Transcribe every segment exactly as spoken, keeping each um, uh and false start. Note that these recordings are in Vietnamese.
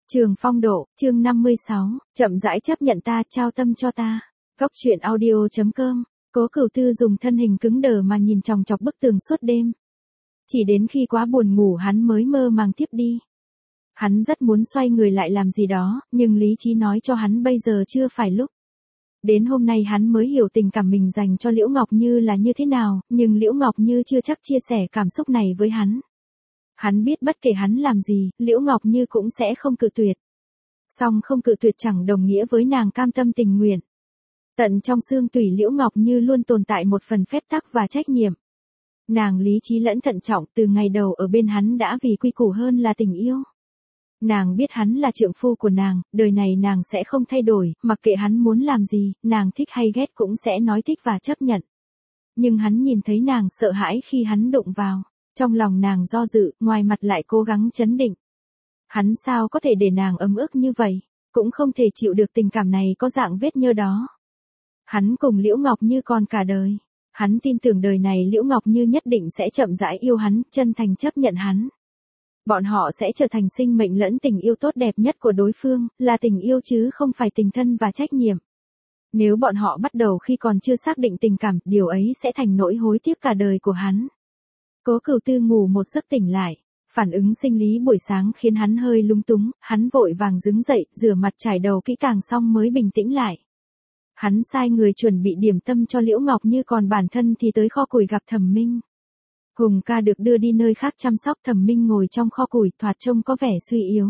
Trường Phong Độ, chương năm mươi sáu, chậm rãi chấp nhận ta, trao tâm cho ta. Góc truyện audio chấm com. Cố Cửu Tư dùng thân hình cứng đờ mà nhìn chòng chọc bức tường suốt đêm. Chỉ đến khi quá buồn ngủ hắn mới mơ màng tiếp đi. Hắn rất muốn xoay người lại làm gì đó, nhưng lý trí nói cho hắn bây giờ chưa phải lúc. Đến hôm nay hắn mới hiểu tình cảm mình dành cho Liễu Ngọc Như là như thế nào, nhưng Liễu Ngọc Như chưa chắc chia sẻ cảm xúc này với hắn. Hắn biết bất kể hắn làm gì, Liễu Ngọc Như cũng sẽ không cự tuyệt. Song không cự tuyệt chẳng đồng nghĩa với nàng cam tâm tình nguyện. Tận trong xương tủy Liễu Ngọc Như luôn tồn tại một phần phép tắc và trách nhiệm. Nàng lý trí lẫn thận trọng từ ngày đầu ở bên hắn đã vì quy củ hơn là tình yêu. Nàng biết hắn là trượng phu của nàng, đời này nàng sẽ không thay đổi, mặc kệ hắn muốn làm gì, nàng thích hay ghét cũng sẽ nói thích và chấp nhận. Nhưng hắn nhìn thấy nàng sợ hãi khi hắn đụng vào. Trong lòng nàng do dự, ngoài mặt lại cố gắng trấn định. Hắn sao có thể để nàng ấm ức như vậy, cũng không thể chịu được tình cảm này có dạng vết nhơ đó. Hắn cùng Liễu Ngọc Như còn cả đời. Hắn tin tưởng đời này Liễu Ngọc Như nhất định sẽ chậm rãi yêu hắn, chân thành chấp nhận hắn. Bọn họ sẽ trở thành sinh mệnh lẫn tình yêu tốt đẹp nhất của đối phương, là tình yêu chứ không phải tình thân và trách nhiệm. Nếu bọn họ bắt đầu khi còn chưa xác định tình cảm, điều ấy sẽ thành nỗi hối tiếc cả đời của hắn. Cố Cửu Tư ngủ một giấc tỉnh lại, phản ứng sinh lý buổi sáng khiến hắn hơi lung túng, hắn vội vàng đứng dậy, rửa mặt trải đầu kỹ càng xong mới bình tĩnh lại. Hắn sai người chuẩn bị điểm tâm cho Liễu Ngọc Như, còn bản thân thì tới kho củi gặp Thẩm Minh. Hùng ca được đưa đi nơi khác chăm sóc, Thẩm Minh ngồi trong kho củi, thoạt trông có vẻ suy yếu.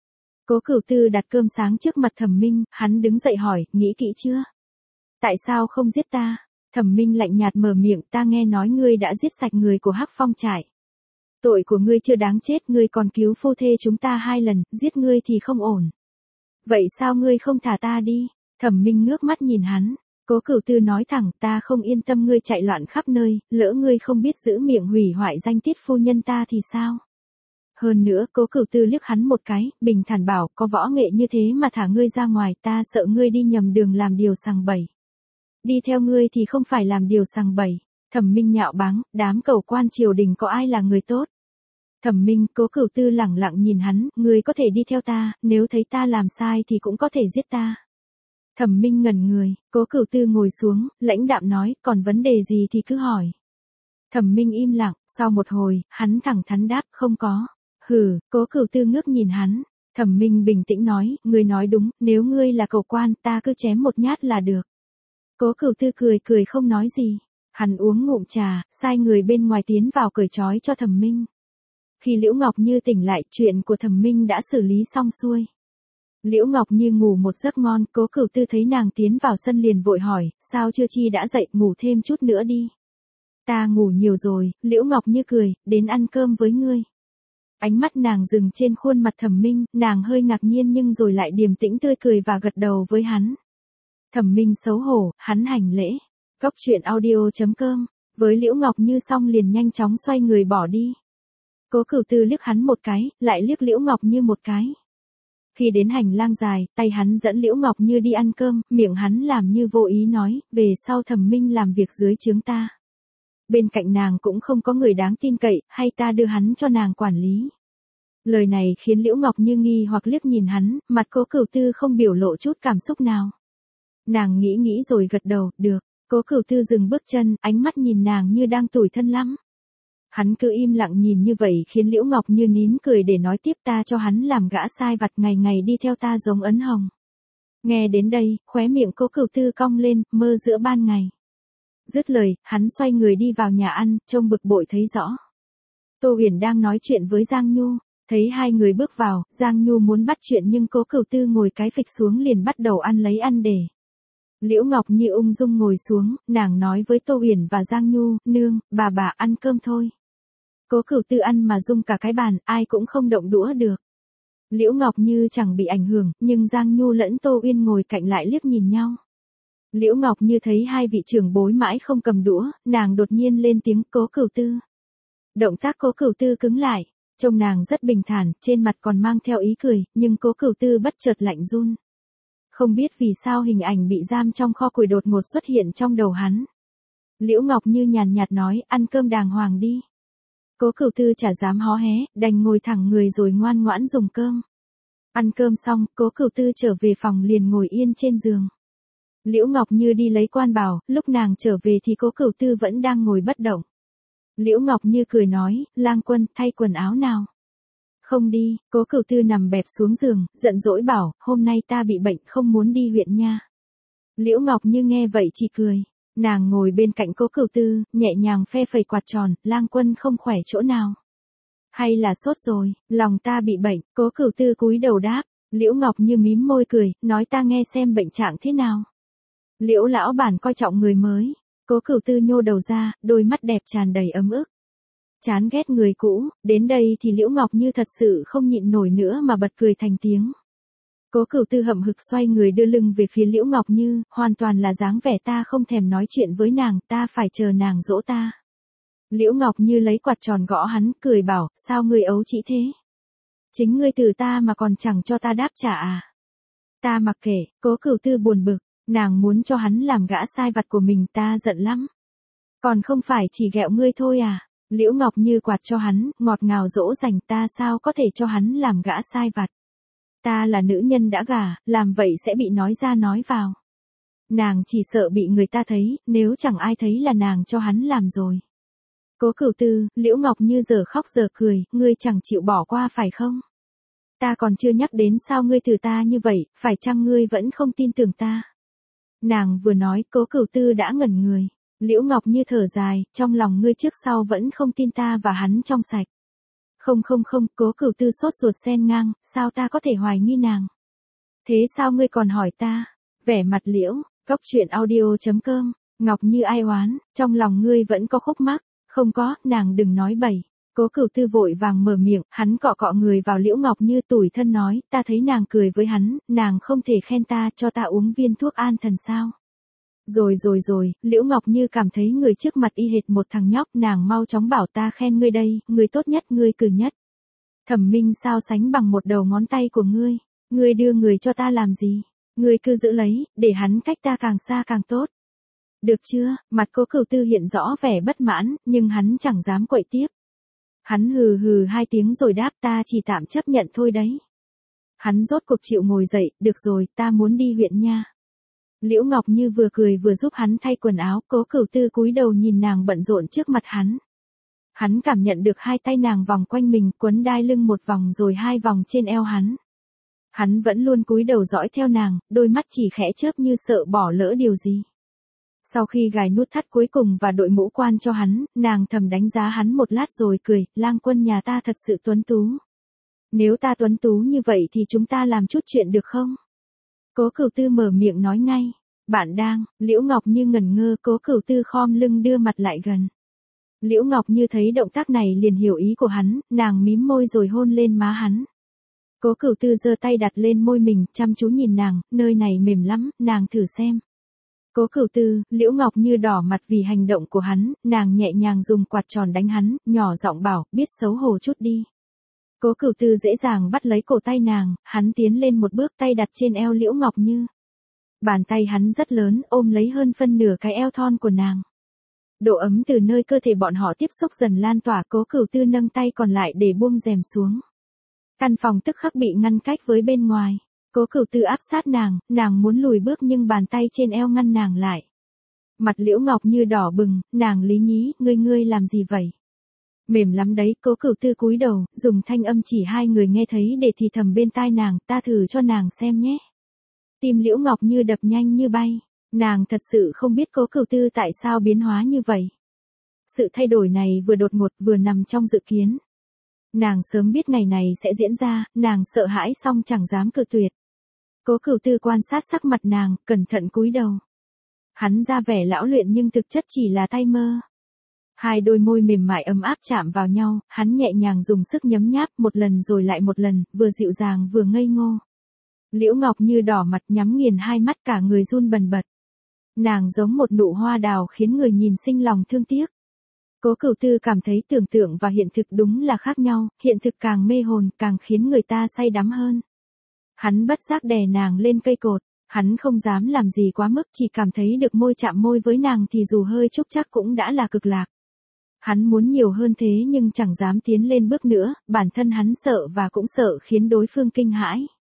Cố Cửu Tư đặt cơm sáng trước mặt Thẩm Minh, hắn đứng dậy hỏi, nghĩ kỹ chưa? Tại sao không giết ta? Thẩm Minh lạnh nhạt mở miệng, ta nghe nói ngươi đã giết sạch người của Hắc Phong trại. Tội của ngươi chưa đáng chết, ngươi còn cứu phu thê chúng ta hai lần, giết ngươi thì không ổn. Vậy sao ngươi không thả ta đi? Thẩm Minh ngước mắt nhìn hắn. Cố Cửu Tư nói thẳng, ta không yên tâm ngươi chạy loạn khắp nơi, lỡ ngươi không biết giữ miệng hủy hoại danh tiết phu nhân ta thì sao? Hơn nữa, Cố Cửu Tư liếc hắn một cái, bình thản bảo, có võ nghệ như thế mà thả ngươi ra ngoài, ta sợ ngươi đi nhầm đường làm điều sằng bậy. Đi theo ngươi thì không phải làm điều sằng bậy. Thẩm Minh nhạo báng, đám cầu quan triều đình có ai là người tốt? Thẩm Minh, Cố Cửu Tư lẳng lặng nhìn hắn, ngươi có thể đi theo ta, nếu thấy ta làm sai thì cũng có thể giết ta. Thẩm Minh ngẩn người, Cố Cửu Tư ngồi xuống, lãnh đạm nói, còn vấn đề gì thì cứ hỏi. Thẩm Minh im lặng, sau một hồi, hắn thẳng thắn đáp, không có. Hừ, Cố Cửu Tư ngước nhìn hắn. Thẩm Minh bình tĩnh nói, ngươi nói đúng, nếu ngươi là cầu quan, ta cứ chém một nhát là được. Cố Cửu Tư cười cười không nói gì. Hắn uống ngụm trà, sai người bên ngoài tiến vào cởi trói cho Thẩm Minh. Khi Liễu Ngọc Như tỉnh lại, chuyện của Thẩm Minh đã xử lý xong xuôi. Liễu Ngọc Như ngủ một giấc ngon, Cố Cửu Tư thấy nàng tiến vào sân liền vội hỏi, sao chưa chi đã dậy, ngủ thêm chút nữa đi. Ta ngủ nhiều rồi, Liễu Ngọc Như cười, đến ăn cơm với ngươi. Ánh mắt nàng dừng trên khuôn mặt Thẩm Minh, nàng hơi ngạc nhiên nhưng rồi lại điềm tĩnh tươi cười và gật đầu với hắn. Thẩm Minh xấu hổ, hắn hành lễ. Góc truyện audio chấm com. Với Liễu Ngọc Như xong liền nhanh chóng xoay người bỏ đi. Cố Cửu Tư liếc hắn một cái, lại liếc Liễu Ngọc Như một cái. Khi đến hành lang dài, tay hắn dẫn Liễu Ngọc Như đi ăn cơm, miệng hắn làm như vô ý nói, về sau Thẩm Minh làm việc dưới trướng ta. Bên cạnh nàng cũng không có người đáng tin cậy, hay ta đưa hắn cho nàng quản lý. Lời này khiến Liễu Ngọc Như nghi hoặc liếc nhìn hắn, mặt Cố Cửu Tư không biểu lộ chút cảm xúc nào. Nàng nghĩ nghĩ rồi gật đầu, được. Cố Cửu Tư dừng bước chân, ánh mắt nhìn nàng như đang tủi thân lắm. Hắn cứ im lặng nhìn như vậy khiến Liễu Ngọc Như nín cười để nói tiếp, ta cho hắn làm gã sai vặt, ngày ngày đi theo ta giống ấn hồng. Nghe đến đây, khóe miệng Cố Cửu Tư cong lên, mơ giữa ban ngày. Dứt lời, hắn xoay người đi vào nhà ăn, trông bực bội thấy rõ. Tô Huyền đang nói chuyện với Giang Nhu, thấy hai người bước vào, Giang Nhu muốn bắt chuyện nhưng Cố Cửu Tư ngồi cái phịch xuống liền bắt đầu ăn lấy ăn để. Liễu Ngọc Như ung dung ngồi xuống, nàng nói với Tô Huyền và Giang Nhu, nương, bà bà ăn cơm thôi. Cố Cửu Tư ăn mà rung cả cái bàn, ai cũng không động đũa được. Liễu Ngọc Như chẳng bị ảnh hưởng, nhưng Giang Nhu lẫn Tô Uyên ngồi cạnh lại liếc nhìn nhau. Liễu Ngọc Như thấy hai vị trưởng bối mãi không cầm đũa, nàng đột nhiên lên tiếng, Cố Cửu Tư. Động tác Cố Cửu Tư cứng lại, trông nàng rất bình thản, trên mặt còn mang theo ý cười, nhưng Cố Cửu Tư bất chợt lạnh run. Không biết vì sao hình ảnh bị giam trong kho củi đột ngột xuất hiện trong đầu hắn. Liễu Ngọc Như nhàn nhạt nói, ăn cơm đàng hoàng đi. Cố Cửu Tư chả dám hó hé, đành ngồi thẳng người rồi ngoan ngoãn dùng cơm. Ăn cơm xong, Cố Cửu Tư trở về phòng liền ngồi yên trên giường. Liễu Ngọc Như đi lấy quan bảo, lúc nàng trở về thì Cố Cửu Tư vẫn đang ngồi bất động. Liễu Ngọc Như cười nói, Lang Quân, thay quần áo nào. Không đi, Cố Cửu Tư nằm bẹp xuống giường, giận dỗi bảo, hôm nay ta bị bệnh không muốn đi huyện nha. Liễu Ngọc Như nghe vậy chỉ cười. Nàng ngồi bên cạnh Cố Cửu Tư, nhẹ nhàng phe phẩy quạt tròn, Lang Quân không khỏe chỗ nào. Hay là sốt rồi, lòng ta bị bệnh, Cố Cửu Tư cúi đầu đáp. Liễu Ngọc Như mím môi cười, nói ta nghe xem bệnh trạng thế nào. Liễu lão bản coi trọng người mới. Cố Cửu Tư nhô đầu ra, đôi mắt đẹp tràn đầy ấm ức. Chán ghét người cũ, đến đây thì Liễu Ngọc Như thật sự không nhịn nổi nữa mà bật cười thành tiếng. Cố Cửu Tư hậm hực xoay người đưa lưng về phía Liễu Ngọc Như, hoàn toàn là dáng vẻ ta không thèm nói chuyện với nàng, ta phải chờ nàng dỗ ta. Liễu Ngọc Như lấy quạt tròn gõ hắn, cười bảo, sao ngươi ấu trĩ thế? Chính ngươi từ ta mà còn chẳng cho ta đáp trả à? Ta mặc kệ, Cố Cửu Tư buồn bực, nàng muốn cho hắn làm gã sai vặt của mình, ta giận lắm. Còn không phải chỉ ghẹo ngươi thôi à? Liễu Ngọc Như quạt cho hắn, ngọt ngào dỗ dành, ta sao có thể cho hắn làm gã sai vặt. Ta là nữ nhân đã gả, làm vậy sẽ bị nói ra nói vào. Nàng chỉ sợ bị người ta thấy, nếu chẳng ai thấy là nàng cho hắn làm rồi. Cố Cửu Tư, Liễu Ngọc Như giờ khóc giờ cười, ngươi chẳng chịu bỏ qua phải không? Ta còn chưa nhắc đến sao ngươi từ ta như vậy, phải chăng ngươi vẫn không tin tưởng ta? Nàng vừa nói, Cố Cửu Tư đã ngẩn người. Liễu Ngọc Như thở dài, trong lòng ngươi trước sau vẫn không tin ta và hắn trong sạch. Không không không, Cố Cửu Tư sốt ruột xen ngang, sao ta có thể hoài nghi nàng? Thế sao ngươi còn hỏi ta? Vẻ mặt Liễu, cốc truyện audio chấm com, Ngọc Như ai oán, trong lòng ngươi vẫn có khúc mắc. Không có, nàng đừng nói bậy. Cố Cửu Tư vội vàng mở miệng, hắn cọ cọ người vào Liễu Ngọc Như tủi thân nói, ta thấy nàng cười với hắn, nàng không thể khen ta, cho ta uống viên thuốc an thần sao? Rồi rồi rồi, Liễu Ngọc Như cảm thấy người trước mặt y hệt một thằng nhóc, nàng mau chóng bảo ta khen ngươi đây, ngươi tốt nhất, ngươi cử nhất. Thẩm Minh sao sánh bằng một đầu ngón tay của ngươi, ngươi đưa người cho ta làm gì? Ngươi cứ giữ lấy, để hắn cách ta càng xa càng tốt. Được chưa? Mặt Cố Cửu Tư hiện rõ vẻ bất mãn, nhưng hắn chẳng dám quậy tiếp. Hắn hừ hừ hai tiếng rồi đáp, ta chỉ tạm chấp nhận thôi đấy. Hắn rốt cuộc chịu ngồi dậy, được rồi, ta muốn đi huyện nha. Liễu Ngọc Như vừa cười vừa giúp hắn thay quần áo, Cố Cửu Tư cúi đầu nhìn nàng bận rộn trước mặt hắn. Hắn cảm nhận được hai tay nàng vòng quanh mình, quấn đai lưng một vòng rồi hai vòng trên eo hắn. Hắn vẫn luôn cúi đầu dõi theo nàng, đôi mắt chỉ khẽ chớp như sợ bỏ lỡ điều gì. Sau khi gài nút thắt cuối cùng và đội mũ quan cho hắn, nàng thầm đánh giá hắn một lát rồi cười, Lang Quân nhà ta thật sự tuấn tú. Nếu ta tuấn tú như vậy thì chúng ta làm chút chuyện được không? Cố Cửu Tư mở miệng nói ngay, bạn đang, Liễu Ngọc Như ngẩn ngơ, Cố Cửu Tư khom lưng đưa mặt lại gần. Liễu Ngọc Như thấy động tác này liền hiểu ý của hắn, nàng mím môi rồi hôn lên má hắn. Cố Cửu Tư giơ tay đặt lên môi mình, chăm chú nhìn nàng, nơi này mềm lắm, nàng thử xem. Cố Cửu Tư, Liễu Ngọc Như đỏ mặt vì hành động của hắn, nàng nhẹ nhàng dùng quạt tròn đánh hắn, nhỏ giọng bảo, biết xấu hổ chút đi. Cố Cửu Tư dễ dàng bắt lấy cổ tay nàng, hắn tiến lên một bước, tay đặt trên eo Liễu Ngọc Như. Bàn tay hắn rất lớn, ôm lấy hơn phân nửa cái eo thon của nàng. Độ ấm từ nơi cơ thể bọn họ tiếp xúc dần lan tỏa, Cố Cửu Tư nâng tay còn lại để buông rèm xuống. Căn phòng tức khắc bị ngăn cách với bên ngoài. Cố Cửu Tư áp sát nàng, nàng muốn lùi bước nhưng bàn tay trên eo ngăn nàng lại. Mặt Liễu Ngọc Như đỏ bừng, nàng lý nhí, ngươi ngươi làm gì vậy? Mềm lắm đấy, Cố Cửu Tư cúi đầu, dùng thanh âm chỉ hai người nghe thấy để thì thầm bên tai nàng, ta thử cho nàng xem nhé. Tim Liễu Ngọc Như đập nhanh như bay, nàng thật sự không biết Cố Cửu Tư tại sao biến hóa như vậy. Sự thay đổi này vừa đột ngột vừa nằm trong dự kiến. Nàng sớm biết ngày này sẽ diễn ra, nàng sợ hãi song chẳng dám cự tuyệt. Cố Cửu Tư quan sát sắc mặt nàng, cẩn thận cúi đầu. Hắn ra vẻ lão luyện nhưng thực chất chỉ là tay mơ. Hai đôi môi mềm mại ấm áp chạm vào nhau, hắn nhẹ nhàng dùng sức nhấm nháp một lần rồi lại một lần, vừa dịu dàng vừa ngây ngô. Liễu Ngọc Như đỏ mặt nhắm nghiền hai mắt cả người run bần bật. Nàng giống một nụ hoa đào khiến người nhìn sinh lòng thương tiếc. Cố Cửu Tư cảm thấy tưởng tượng và hiện thực đúng là khác nhau, hiện thực càng mê hồn, càng khiến người ta say đắm hơn. Hắn bất giác đè nàng lên cây cột, hắn không dám làm gì quá mức, chỉ cảm thấy được môi chạm môi với nàng thì dù hơi chúc chắc cũng đã là cực lạc. Hắn muốn nhiều hơn thế nhưng chẳng dám tiến lên bước nữa, bản thân hắn sợ và cũng sợ khiến đối phương kinh hãi.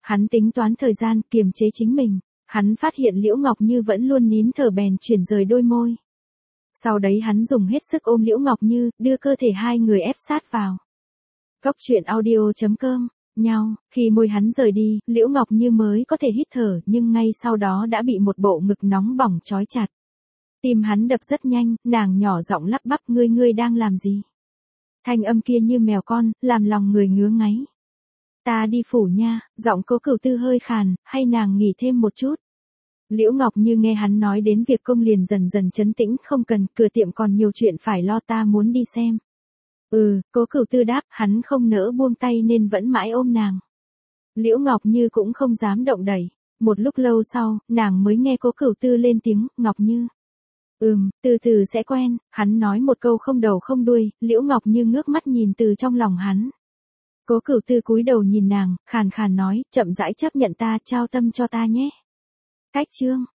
Hắn tính toán thời gian, kiềm chế chính mình. Hắn phát hiện Liễu Ngọc Như vẫn luôn nín thở bèn chuyển rời đôi môi. Sau đấy hắn dùng hết sức ôm Liễu Ngọc Như, đưa cơ thể hai người ép sát vào. Cốc truyện audio chấm com, nhau, khi môi hắn rời đi, Liễu Ngọc Như mới có thể hít thở, nhưng ngay sau đó đã bị một bộ ngực nóng bỏng trói chặt. Tim hắn đập rất nhanh, nàng nhỏ giọng lắp bắp, ngươi ngươi đang làm gì? Thanh âm kia như mèo con, làm lòng người ngứa ngáy. Ta đi phủ nha, giọng Cố Cửu Tư hơi khàn, hay nàng nghỉ thêm một chút. Liễu Ngọc Như nghe hắn nói đến việc công liền dần dần trấn tĩnh, không cần, cửa tiệm còn nhiều chuyện phải lo, ta muốn đi xem. Ừ, Cố Cửu Tư đáp, hắn không nỡ buông tay nên vẫn mãi ôm nàng. Liễu Ngọc Như cũng không dám động đẩy. Một lúc lâu sau, nàng mới nghe Cố Cửu Tư lên tiếng, Ngọc Như. Ừm, từ từ sẽ quen, hắn nói một câu không đầu không đuôi, Liễu Ngọc Như ngước mắt nhìn từ trong lòng hắn. Cố Cửu Tư cúi đầu nhìn nàng, khàn khàn nói, chậm rãi chấp nhận ta, trao tâm cho ta nhé. Cách chương